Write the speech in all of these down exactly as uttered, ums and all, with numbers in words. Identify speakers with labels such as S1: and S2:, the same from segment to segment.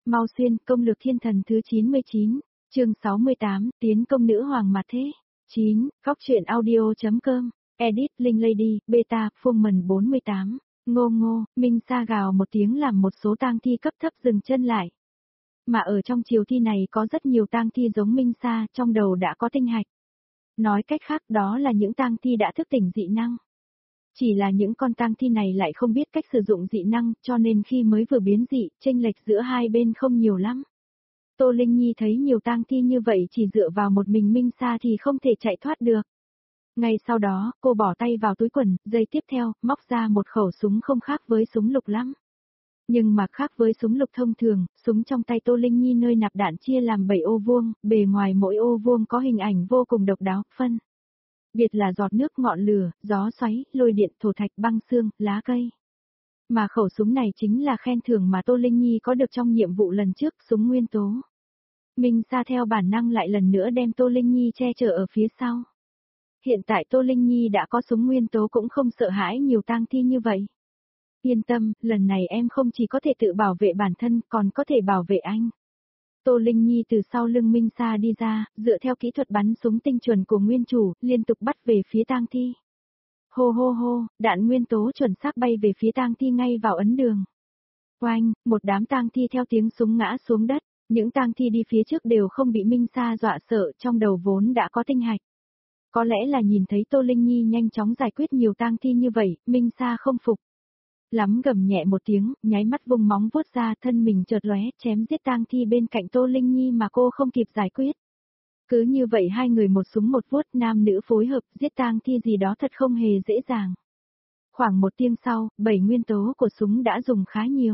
S1: Mau xuyên, công lược thiên thần thứ chín mươi chín, chương sáu mươi tám, tiến công nữ hoàng mặt thế. chín, Góc truyện audio.com, edit, Linh Lady, beta, Fullman bốn mươi tám, ngô ngô, Minh Sa gào một tiếng làm một số tang thi cấp thấp dừng chân lại. Mà ở trong chiều thi này có rất nhiều tang thi giống Minh Sa, trong đầu đã có tinh hạch. Nói cách khác đó là những tang thi đã thức tỉnh dị năng. Chỉ là những con tang thi này lại không biết cách sử dụng dị năng, cho nên khi mới vừa biến dị, chênh lệch giữa hai bên không nhiều lắm. Tô Linh Nhi thấy nhiều tang thi như vậy chỉ dựa vào một mình Minh Sa thì không thể chạy thoát được. Ngay sau đó, cô bỏ tay vào túi quần, giây tiếp theo, móc ra một khẩu súng không khác với súng lục lắm. Nhưng mà khác với súng lục thông thường, súng trong tay Tô Linh Nhi nơi nạp đạn chia làm bảy ô vuông, bề ngoài mỗi ô vuông có hình ảnh vô cùng độc đáo, phân biệt là giọt nước, ngọn lửa, gió xoáy, lôi điện, thổ thạch, băng xương, lá cây. Mà khẩu súng này chính là khen thưởng mà Tô Linh Nhi có được trong nhiệm vụ lần trước, súng nguyên tố. Minh Sa theo bản năng lại lần nữa đem Tô Linh Nhi che chở ở phía sau. Hiện tại Tô Linh Nhi đã có súng nguyên tố cũng không sợ hãi nhiều tang thi như vậy. Yên tâm, lần này em không chỉ có thể tự bảo vệ bản thân, còn có thể bảo vệ anh. Tô Linh Nhi từ sau lưng Minh Sa đi ra, dựa theo kỹ thuật bắn súng tinh chuẩn của nguyên chủ, liên tục bắt về phía tang thi. Hô hô hô, đạn nguyên tố chuẩn xác bay về phía tang thi ngay vào ấn đường. Oanh, một đám tang thi theo tiếng súng ngã xuống đất, những tang thi đi phía trước đều không bị Minh Sa dọa sợ, trong đầu vốn đã có tinh hạch. Có lẽ là nhìn thấy Tô Linh Nhi nhanh chóng giải quyết nhiều tang thi như vậy, Minh Sa không phục. Lắm gầm nhẹ một tiếng, nháy mắt vùng móng vuốt ra, thân mình chợt lóe, chém giết tang thi bên cạnh Tô Linh Nhi mà cô không kịp giải quyết. Cứ như vậy hai người một súng một vuốt, nam nữ phối hợp, giết tang thi gì đó thật không hề dễ dàng. Khoảng một tiếng sau, bảy nguyên tố của súng đã dùng khá nhiều.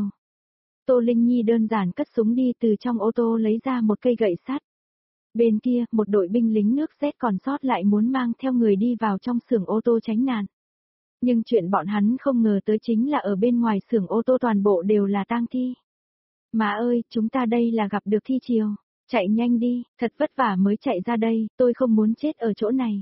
S1: Tô Linh Nhi đơn giản cất súng đi, từ trong ô tô lấy ra một cây gậy sắt. Bên kia, một đội binh lính nước Z còn sót lại muốn mang theo người đi vào trong xưởng ô tô tránh nạn. Nhưng chuyện bọn hắn không ngờ tới chính là ở bên ngoài xưởng ô tô toàn bộ đều là tang thi. Má ơi, chúng ta đây là gặp được thi triều. Chạy nhanh đi, thật vất vả mới chạy ra đây, tôi không muốn chết ở chỗ này.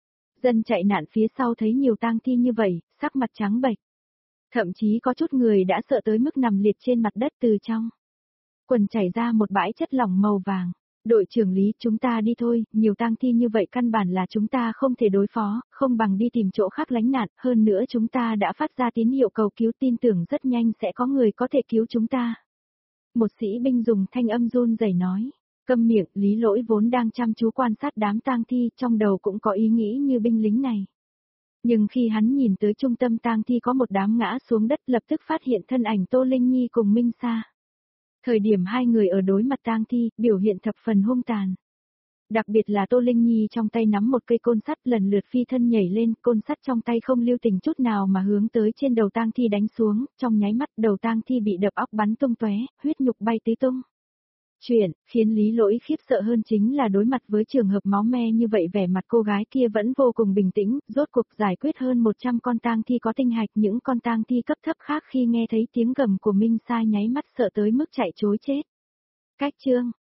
S1: Dân chạy nạn phía sau thấy nhiều tang thi như vậy, sắc mặt trắng bệch. Thậm chí có chút người đã sợ tới mức nằm liệt trên mặt đất, từ trong quần chảy ra một bãi chất lỏng màu vàng. Đội trưởng Lý, chúng ta đi thôi, nhiều tang thi như vậy căn bản là chúng ta không thể đối phó, không bằng đi tìm chỗ khác lánh nạn, hơn nữa chúng ta đã phát ra tín hiệu cầu cứu, tin tưởng rất nhanh sẽ có người có thể cứu chúng ta. Một sĩ binh dùng thanh âm run rẩy nói. Câm miệng, Lý Lỗi vốn đang chăm chú quan sát đám tang thi, trong đầu cũng có ý nghĩ như binh lính này. Nhưng khi hắn nhìn tới trung tâm tang thi có một đám ngã xuống đất, lập tức phát hiện thân ảnh Tô Linh Nhi cùng Minh Sa. Thời điểm hai người ở đối mặt tang thi, biểu hiện thập phần hung tàn. Đặc biệt là Tô Linh Nhi trong tay nắm một cây côn sắt, lần lượt phi thân nhảy lên, côn sắt trong tay không lưu tình chút nào mà hướng tới trên đầu tang thi đánh xuống, trong nháy mắt đầu tang thi bị đập óc bắn tung tóe, huyết nhục bay tứ tung. Chuyện khiến Lý Lỗi khiếp sợ hơn chính là đối mặt với trường hợp máu me như vậy, vẻ mặt cô gái kia vẫn vô cùng bình tĩnh, rốt cuộc giải quyết hơn một trăm con tang thi có tinh hạch. Những con tang thi cấp thấp khác khi nghe thấy tiếng gầm của Minh Sa nháy mắt sợ tới mức chạy trối chết. Cách chương